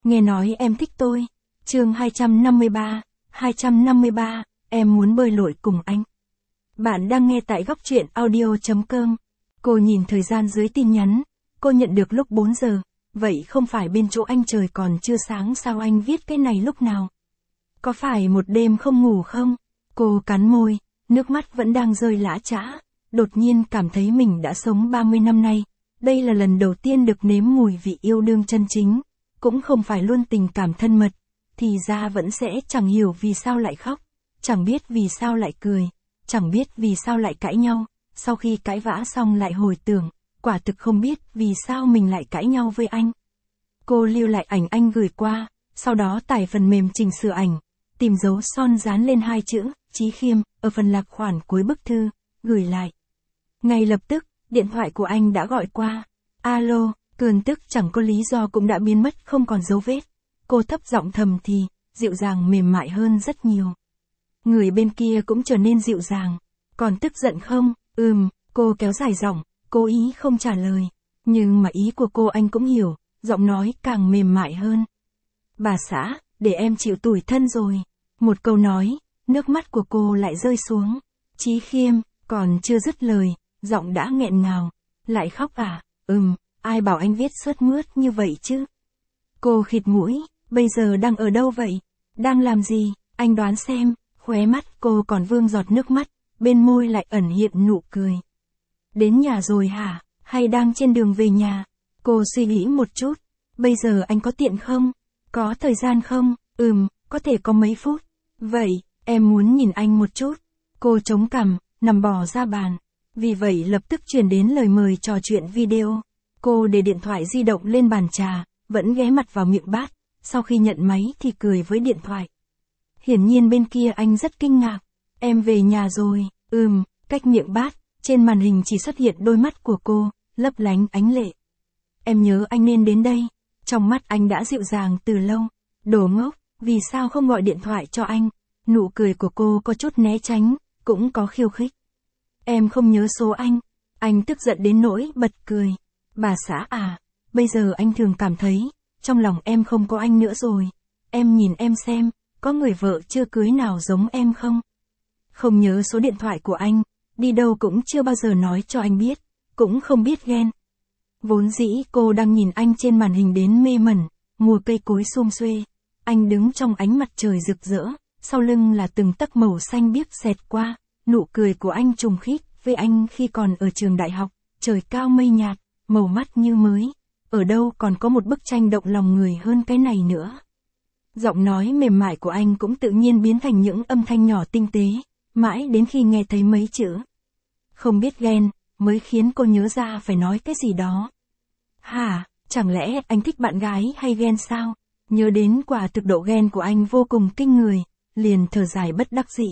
Nghe nói em thích tôi. Chương 253, em muốn bơi lội cùng anh. Bạn đang nghe tại góc truyện audio.com. Cô nhìn thời gian dưới tin nhắn, cô nhận được lúc 4 giờ, vậy không phải bên chỗ anh trời còn chưa sáng sao anh viết cái này lúc nào? Có phải một đêm không ngủ không? Cô cắn môi, nước mắt vẫn đang rơi lã chã, đột nhiên cảm thấy mình đã sống 30 năm nay, đây là lần đầu tiên được nếm mùi vị yêu đương chân chính, cũng không phải luôn tình cảm thân mật, thì ra vẫn sẽ chẳng hiểu vì sao lại khóc, chẳng biết vì sao lại cười, chẳng biết vì sao lại cãi nhau, sau khi cãi vã xong lại hồi tưởng, quả thực không biết vì sao mình lại cãi nhau với anh. Cô lưu lại ảnh anh gửi qua, sau đó tải phần mềm chỉnh sửa ảnh, tìm dấu son dán lên hai chữ, Chí Khiêm, ở phần lạc khoản cuối bức thư, gửi lại. Ngay lập tức, điện thoại của anh đã gọi qua. Alo, cơn tức chẳng có lý do cũng đã biến mất không còn dấu vết. Cô thấp giọng thầm thì, dịu dàng mềm mại hơn rất nhiều. Người bên kia cũng trở nên dịu dàng. Còn tức giận không? Cô kéo dài giọng, cố ý không trả lời. Nhưng mà ý của cô anh cũng hiểu, giọng nói càng mềm mại hơn. Bà xã, để em chịu tủi thân rồi. Một câu nói, nước mắt của cô lại rơi xuống. Chí Khiêm, còn chưa dứt lời, giọng đã nghẹn ngào. Lại khóc à? Ai bảo anh viết sướt mướt như vậy chứ? Cô khịt mũi, bây giờ đang ở đâu vậy? Đang làm gì? Anh đoán xem, khóe mắt cô còn vương giọt nước mắt, bên môi lại ẩn hiện nụ cười. Đến nhà rồi hả? Hay đang trên đường về nhà? Cô suy nghĩ một chút, bây giờ anh có tiện không? Có thời gian không? Có thể có mấy phút. Vậy, em muốn nhìn anh một chút. Cô chống cằm, nằm bò ra bàn. Vì vậy lập tức truyền đến lời mời trò chuyện video. Cô để điện thoại di động lên bàn trà, vẫn ghé mặt vào miệng bát, sau khi nhận máy thì cười với điện thoại. Hiển nhiên bên kia anh rất kinh ngạc. Em về nhà rồi. Cách miệng bát, trên màn hình chỉ xuất hiện đôi mắt của cô, lấp lánh ánh lệ. Em nhớ anh nên đến đây. Trong mắt anh đã dịu dàng từ lâu. Đồ ngốc, vì sao không gọi điện thoại cho anh? Nụ cười của cô có chút né tránh, cũng có khiêu khích. Em không nhớ số anh. Anh tức giận đến nỗi bật cười. Bà xã à, bây giờ anh thường cảm thấy, trong lòng em không có anh nữa rồi. Em nhìn em xem, có người vợ chưa cưới nào giống em không? Không nhớ số điện thoại của anh, đi đâu cũng chưa bao giờ nói cho anh biết, cũng không biết ghen. Vốn dĩ cô đang nhìn anh trên màn hình đến mê mẩn, mùa cây cối sum xuê. Anh đứng trong ánh mặt trời rực rỡ, sau lưng là từng tấc màu xanh biếc xẹt qua, nụ cười của anh trùng khít với anh khi còn ở trường đại học, trời cao mây nhạt, màu mắt như mới. Ở đâu còn có một bức tranh động lòng người hơn cái này nữa. Giọng nói mềm mại của anh cũng tự nhiên biến thành những âm thanh nhỏ tinh tế, mãi đến khi nghe thấy mấy chữ không biết ghen, mới khiến cô nhớ ra phải nói cái gì đó. Hả, chẳng lẽ anh thích bạn gái hay ghen sao? Nhớ đến quả thực độ ghen của anh vô cùng kinh người, liền thở dài bất đắc dĩ.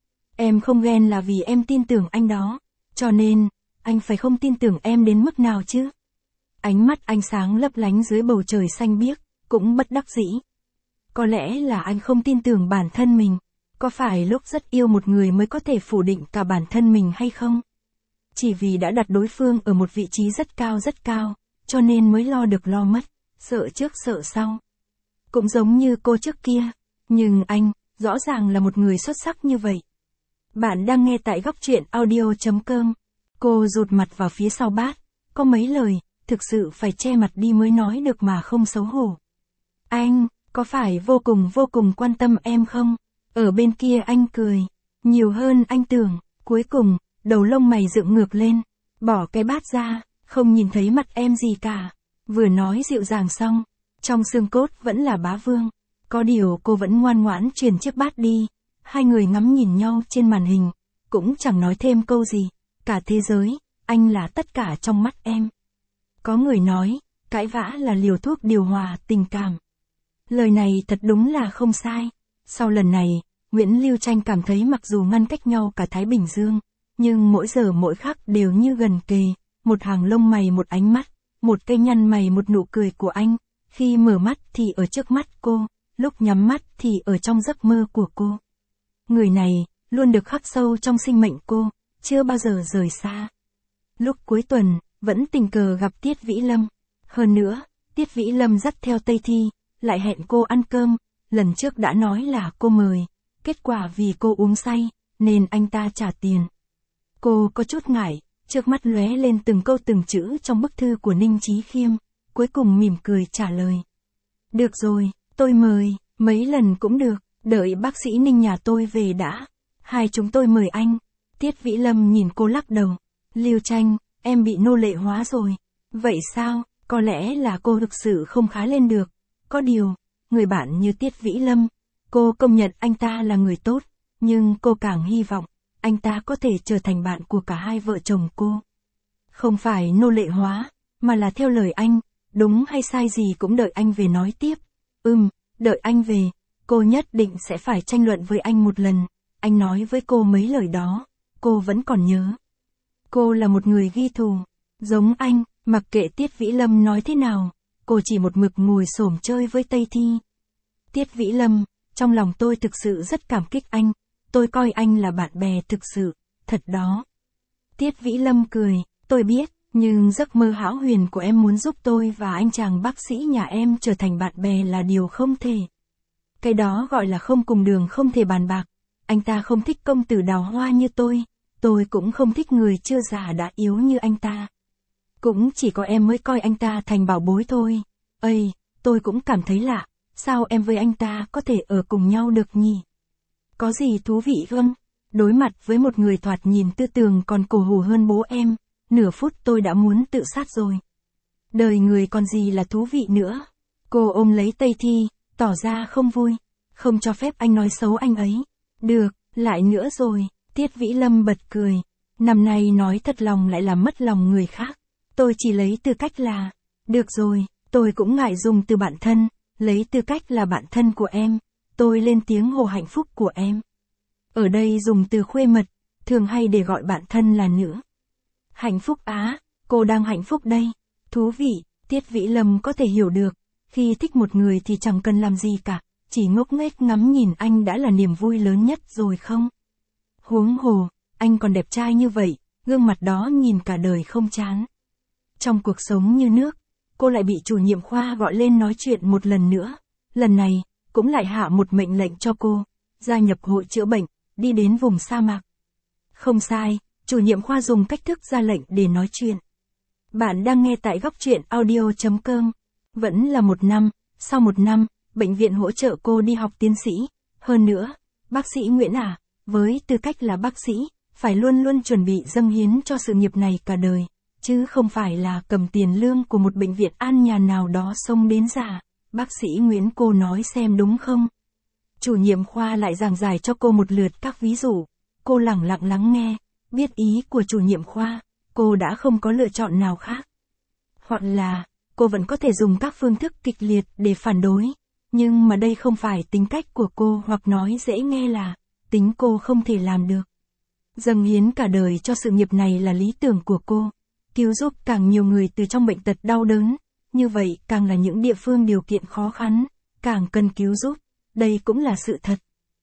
Em không ghen là vì em tin tưởng anh đó, cho nên, anh phải không tin tưởng em đến mức nào chứ? Ánh mắt anh sáng lấp lánh dưới bầu trời xanh biếc, cũng bất đắc dĩ. Có lẽ là anh không tin tưởng bản thân mình, có phải lúc rất yêu một người mới có thể phủ định cả bản thân mình hay không? Chỉ vì đã đặt đối phương ở một vị trí rất cao, cho nên mới lo được lo mất, sợ trước sợ sau. Cũng giống như cô trước kia, nhưng anh, rõ ràng là một người xuất sắc như vậy. Bạn đang nghe tại góc truyện audio.com. Cô rụt mặt vào phía sau bát, có mấy lời, thực sự phải che mặt đi mới nói được mà không xấu hổ. Anh, có phải vô cùng quan tâm em không? Ở bên kia anh cười, nhiều hơn anh tưởng, cuối cùng, đầu lông mày dựng ngược lên, bỏ cái bát ra, không nhìn thấy mặt em gì cả. Vừa nói dịu dàng xong, trong xương cốt vẫn là bá vương. Có điều cô vẫn ngoan ngoãn truyền chiếc bát đi. Hai người ngắm nhìn nhau trên màn hình, cũng chẳng nói thêm câu gì. Cả thế giới, anh là tất cả trong mắt em. Có người nói, cãi vã là liều thuốc điều hòa tình cảm. Lời này thật đúng là không sai. Sau lần này, Nguyễn Lưu Tranh cảm thấy mặc dù ngăn cách nhau cả Thái Bình Dương, nhưng mỗi giờ mỗi khắc đều như gần kề. Một hàng lông mày một ánh mắt, một cây nhăn mày một nụ cười của anh. Khi mở mắt thì ở trước mắt cô, lúc nhắm mắt thì ở trong giấc mơ của cô. Người này, luôn được khắc sâu trong sinh mệnh cô, chưa bao giờ rời xa. Lúc cuối tuần, vẫn tình cờ gặp Tiết Vĩ Lâm. Hơn nữa, Tiết Vĩ Lâm dắt theo Tây Thi, lại hẹn cô ăn cơm, lần trước đã nói là cô mời, kết quả vì cô uống say, nên anh ta trả tiền. Cô có chút ngại, trước mắt lóe lên từng câu từng chữ trong bức thư của Ninh Chí Khiêm, cuối cùng mỉm cười trả lời. Được rồi, tôi mời, mấy lần cũng được, đợi bác sĩ Ninh nhà tôi về đã. Hai chúng tôi mời anh. Tiết Vĩ Lâm nhìn cô lắc đầu. Lưu Tranh, em bị nô lệ hóa rồi. Vậy sao, có lẽ là cô thực sự không khá lên được. Có điều, người bạn như Tiết Vĩ Lâm, cô công nhận anh ta là người tốt, nhưng cô càng hy vọng, anh ta có thể trở thành bạn của cả hai vợ chồng cô. Không phải nô lệ hóa, mà là theo lời anh, đúng hay sai gì cũng đợi anh về nói tiếp. Đợi anh về, cô nhất định sẽ phải tranh luận với anh một lần. Anh nói với cô mấy lời đó, cô vẫn còn nhớ. Cô là một người ghi thù, giống anh, mặc kệ Tiết Vĩ Lâm nói thế nào, cô chỉ một mực ngồi xổm chơi với Tây Thi. Tiết Vĩ Lâm, trong lòng tôi thực sự rất cảm kích anh, tôi coi anh là bạn bè thực sự, thật đó. Tiết Vĩ Lâm cười, tôi biết, nhưng giấc mơ hão huyền của em muốn giúp tôi và anh chàng bác sĩ nhà em trở thành bạn bè là điều không thể. Cái đó gọi là không cùng đường không thể bàn bạc. Anh ta không thích công tử đào hoa như tôi cũng không thích người chưa già đã yếu như anh ta. Cũng chỉ có em mới coi anh ta thành bảo bối thôi. Tôi cũng cảm thấy lạ, sao em với anh ta có thể ở cùng nhau được nhỉ? Có gì thú vị không? Đối mặt với một người thoạt nhìn tư tường còn cổ hủ hơn bố em, nửa phút tôi đã muốn tự sát rồi. Đời người còn gì là thú vị nữa? Cô ôm lấy Tây Thi, tỏ ra không vui, không cho phép anh nói xấu anh ấy. Được, lại nữa rồi, Tiết Vĩ Lâm bật cười. Năm nay nói thật lòng lại làm mất lòng người khác. Tôi chỉ lấy tư cách là, được rồi, tôi cũng ngại dùng từ bạn thân, lấy tư cách là bạn thân của em. Tôi lên tiếng hồ hạnh phúc của em. Ở đây dùng từ khuê mật, thường hay để gọi bạn thân là nữa. Hạnh phúc á, cô đang hạnh phúc đây. Thú vị, Tiết Vĩ Lâm có thể hiểu được. Khi thích một người thì chẳng cần làm gì cả, chỉ ngốc nghếch ngắm nhìn anh đã là niềm vui lớn nhất rồi không? Huống hồ, anh còn đẹp trai như vậy, gương mặt đó nhìn cả đời không chán. Trong cuộc sống như nước, cô lại bị chủ nhiệm khoa gọi lên nói chuyện một lần nữa. Lần này, cũng lại hạ một mệnh lệnh cho cô, gia nhập hội chữa bệnh, đi đến vùng sa mạc. Không sai, chủ nhiệm khoa dùng cách thức ra lệnh để nói chuyện. Bạn đang nghe tại góc truyện audio.com. Vẫn là 1 năm, sau 1 năm, bệnh viện hỗ trợ cô đi học tiến sĩ. Hơn nữa, bác sĩ Nguyễn với tư cách là bác sĩ, phải luôn luôn chuẩn bị dâng hiến cho sự nghiệp này cả đời, chứ không phải là cầm tiền lương của một bệnh viện an nhàn nào đó xông đến già. Bác sĩ Nguyễn, cô nói xem đúng không? Chủ nhiệm khoa lại giảng giải cho cô một lượt các ví dụ. Cô lẳng lặng lắng nghe, biết ý của chủ nhiệm khoa, cô đã không có lựa chọn nào khác. Hoặc là, cô vẫn có thể dùng các phương thức kịch liệt để phản đối, nhưng mà đây không phải tính cách của cô, hoặc nói dễ nghe là, tính cô không thể làm được. Dâng hiến cả đời cho sự nghiệp này là lý tưởng của cô, cứu giúp càng nhiều người từ trong bệnh tật đau đớn, như vậy càng là những địa phương điều kiện khó khăn, càng cần cứu giúp, đây cũng là sự thật.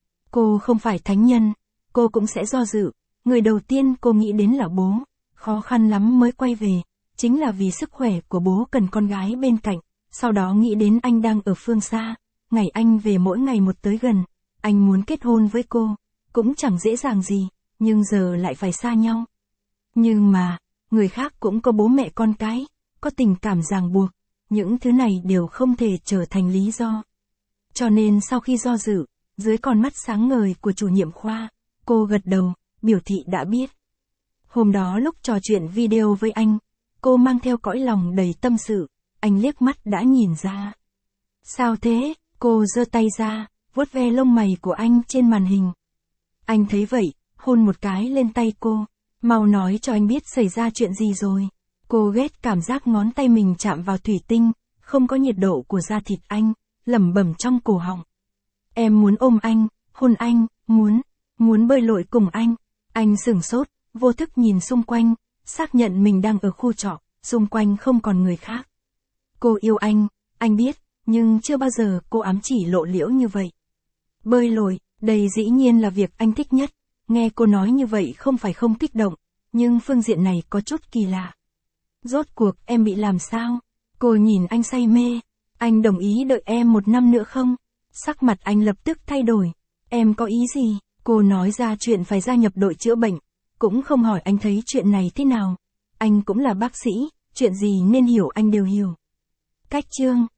Cô không phải thánh nhân, cô cũng sẽ do dự, người đầu tiên cô nghĩ đến là bố, khó khăn lắm mới quay về, chính là vì sức khỏe của bố cần con gái bên cạnh, sau đó nghĩ đến anh đang ở phương xa, ngày anh về mỗi ngày một tới gần, anh muốn kết hôn với cô, cũng chẳng dễ dàng gì, nhưng giờ lại phải xa nhau. Nhưng mà, người khác cũng có bố mẹ con cái, có tình cảm ràng buộc, những thứ này đều không thể trở thành lý do. Cho nên sau khi do dự, dưới con mắt sáng ngời của chủ nhiệm khoa, cô gật đầu, biểu thị đã biết. Hôm đó lúc trò chuyện video với anh, cô mang theo cõi lòng đầy tâm sự, anh liếc mắt đã nhìn ra. Sao thế? Cô giơ tay ra, vuốt ve lông mày của anh trên màn hình. Anh thấy vậy, hôn một cái lên tay cô, mau nói cho anh biết xảy ra chuyện gì rồi. Cô ghét cảm giác ngón tay mình chạm vào thủy tinh, không có nhiệt độ của da thịt anh, lẩm bẩm trong cổ họng. Em muốn ôm anh, hôn anh, muốn bơi lội cùng anh. Anh sửng sốt, vô thức nhìn xung quanh, xác nhận mình đang ở khu trọ, xung quanh không còn người khác. Cô yêu anh biết, nhưng chưa bao giờ cô ám chỉ lộ liễu như vậy. Bơi lội, đây dĩ nhiên là việc anh thích nhất. Nghe cô nói như vậy không phải không kích động, nhưng phương diện này có chút kỳ lạ. Rốt cuộc em bị làm sao? Cô nhìn anh say mê. Anh đồng ý đợi em 1 năm nữa không? Sắc mặt anh lập tức thay đổi. Em có ý gì? Cô nói ra chuyện phải gia nhập đội chữa bệnh, cũng không hỏi anh thấy chuyện này thế nào. Anh cũng là bác sĩ, chuyện gì nên hiểu anh đều hiểu. Cách chương